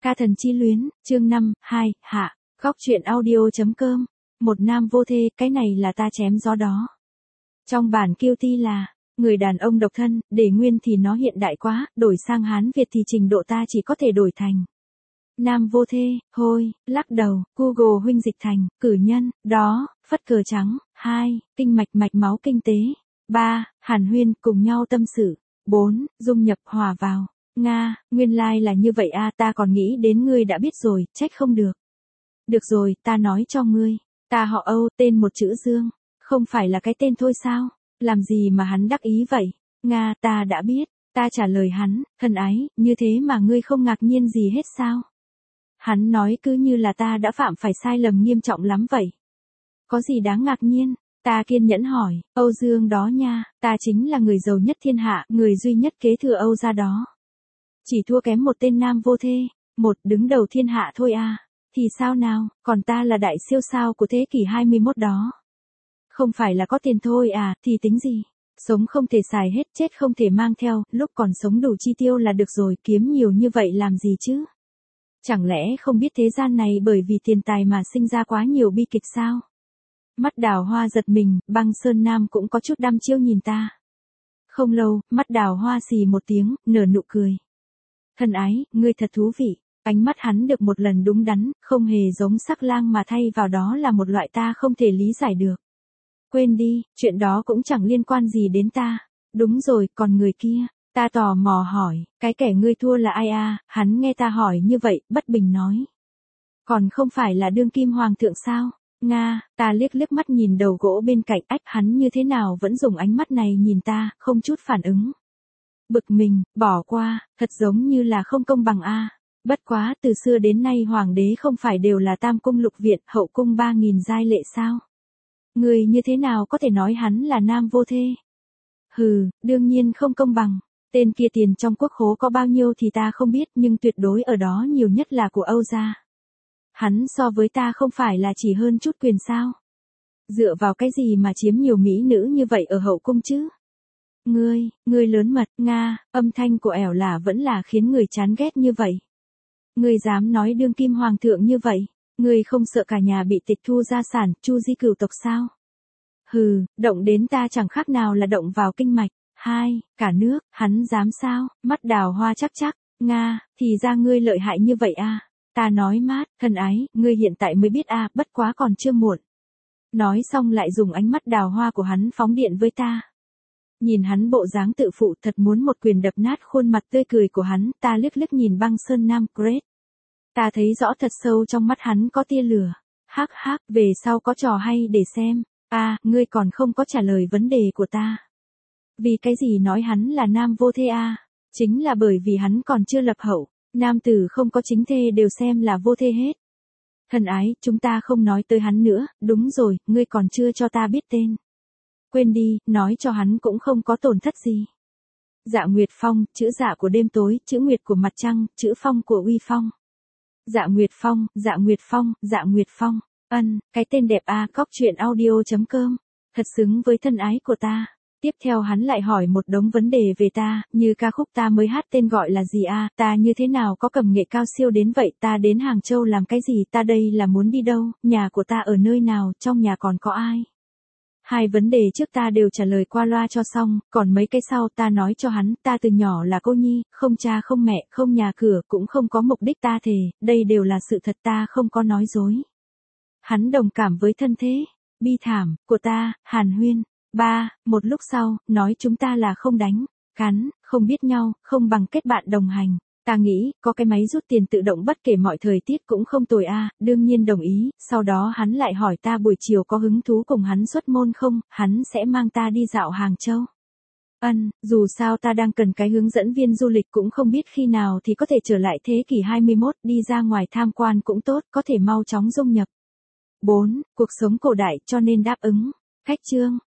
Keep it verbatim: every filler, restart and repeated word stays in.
Ca thần chi luyến, chương năm, hai, hạ, góc truyện audio.com. Một nam vô thê, cái này là ta chém gió đó. Trong bản kiêu ti là, người đàn ông độc thân, để nguyên thì nó hiện đại quá, đổi sang Hán Việt thì trình độ ta chỉ có thể đổi thành. Nam vô thê, hôi, lắc đầu, Google huynh dịch thành, cử nhân, đó, phất cờ trắng, hai, kinh mạch mạch máu kinh tế, ba, hàn huyên, cùng nhau tâm sự, bốn, dung nhập hòa vào. Nga, nguyên lai like là như vậy a, ta còn nghĩ đến ngươi đã biết rồi, trách không được. Được rồi, ta nói cho ngươi, ta họ Âu, tên một chữ Dương, không phải là cái tên thôi sao, làm gì mà hắn đắc ý vậy? Nga, ta đã biết, ta trả lời hắn, thân ái, như thế mà ngươi không ngạc nhiên gì hết sao? Hắn nói cứ như là ta đã phạm phải sai lầm nghiêm trọng lắm vậy. Có gì đáng ngạc nhiên? Ta kiên nhẫn hỏi, Âu Dương đó nha, ta chính là người giàu nhất thiên hạ, người duy nhất kế thừa Âu gia đó. Chỉ thua kém một tên nam vô thê, một đứng đầu thiên hạ thôi à, thì sao nào, còn ta là đại siêu sao của thế kỷ hai mươi mốt đó. Không phải là có tiền thôi à, thì tính gì, sống không thể xài hết, chết không thể mang theo, lúc còn sống đủ chi tiêu là được rồi, kiếm nhiều như vậy làm gì chứ? Chẳng lẽ không biết thế gian này bởi vì tiền tài mà sinh ra quá nhiều bi kịch sao? Mắt Đào Hoa giật mình, Băng Sơn Nam cũng có chút đăm chiêu nhìn ta. Không lâu, mắt Đào Hoa xì một tiếng, nở nụ cười. Thân ái, ngươi thật thú vị. Ánh mắt hắn được một lần đúng đắn, không hề giống sắc lang mà thay vào đó là một loại ta không thể lý giải được. Quên đi, chuyện đó cũng chẳng liên quan gì đến ta. Đúng rồi, còn người kia, ta tò mò hỏi, cái kẻ ngươi thua là ai à? Hắn nghe ta hỏi như vậy, bất bình nói. Còn không phải là đương kim hoàng thượng sao? Nga, ta liếc liếc mắt nhìn đầu gỗ bên cạnh, ách, hắn như thế nào vẫn dùng ánh mắt này nhìn ta, không chút phản ứng. Bực mình, bỏ qua, thật giống như là không công bằng a. Bất quá, từ xưa đến nay hoàng đế không phải đều là tam cung lục viện, hậu cung ba nghìn giai lệ sao? Người như thế nào có thể nói hắn là nam vô thê? Hừ, đương nhiên không công bằng. Tên kia tiền trong quốc khố có bao nhiêu thì ta không biết, nhưng tuyệt đối ở đó nhiều nhất là của Âu gia. Hắn so với ta không phải là chỉ hơn chút quyền sao? Dựa vào cái gì mà chiếm nhiều mỹ nữ như vậy ở hậu cung chứ? Ngươi, ngươi lớn mật, Nga, âm thanh của ẻo lả vẫn là khiến người chán ghét như vậy. Ngươi dám nói đương kim hoàng thượng như vậy, ngươi không sợ cả nhà bị tịch thu gia sản, chu di cửu tộc sao? Hừ, động đến ta chẳng khác nào là động vào kinh mạch. Hai, cả nước, hắn dám sao? Mắt Đào Hoa chắc chắc, Nga, thì ra ngươi lợi hại như vậy à? Ta nói mát, thân ái, ngươi hiện tại mới biết à, bất quá còn chưa muộn. Nói xong lại dùng ánh mắt đào hoa của hắn phóng điện với ta. Nhìn hắn bộ dáng tự phụ, thật muốn một quyền đập nát khuôn mặt tươi cười của hắn, ta liếc liếc nhìn Băng Sơn Nam Great. Ta thấy rõ thật sâu trong mắt hắn có tia lửa. Hắc hắc, về sau có trò hay để xem. À, ngươi còn không có trả lời vấn đề của ta. Vì cái gì nói hắn là nam vô thê à? Chính là bởi vì hắn còn chưa lập hậu. Nam tử không có chính thê đều xem là vô thê hết. Thân ái, chúng ta không nói tới hắn nữa, đúng rồi, ngươi còn chưa cho ta biết tên. Quên đi, nói cho hắn cũng không có tổn thất gì. Dạ Nguyệt Phong, chữ dạ của đêm tối, chữ Nguyệt của mặt trăng, chữ Phong của uy phong. Dạ Nguyệt Phong, Dạ Nguyệt Phong, Dạ Nguyệt Phong, ân, cái tên đẹp a, góc truyện audio.com, thật xứng với thân ái của ta. Tiếp theo hắn lại hỏi một đống vấn đề về ta, như ca khúc ta mới hát tên gọi là gì a, ta như thế nào có cầm nghệ cao siêu đến vậy, ta đến Hàng Châu làm cái gì, ta đây là muốn đi đâu, nhà của ta ở nơi nào, trong nhà còn có ai. Hai vấn đề trước ta đều trả lời qua loa cho xong, còn mấy cái sau ta nói cho hắn, ta từ nhỏ là cô nhi, không cha không mẹ, không nhà cửa, cũng không có mục đích ta thề, đây đều là sự thật, ta không có nói dối. Hắn đồng cảm với thân thế, bi thảm, của ta, hàn huyên. Ba, một lúc sau, nói chúng ta là không đánh, cắn, không biết nhau, không bằng kết bạn đồng hành. Ta nghĩ, có cái máy rút tiền tự động bất kể mọi thời tiết cũng không tồi a, đương nhiên đồng ý, sau đó hắn lại hỏi ta buổi chiều có hứng thú cùng hắn xuất môn không, hắn sẽ mang ta đi dạo Hàng Châu. Ân, dù sao ta đang cần cái hướng dẫn viên du lịch cũng không biết khi nào thì có thể trở lại thế kỷ hai mươi mốt, đi ra ngoài tham quan cũng tốt, có thể mau chóng dung nhập. Bốn, cuộc sống cổ đại cho nên đáp ứng. Khách chương.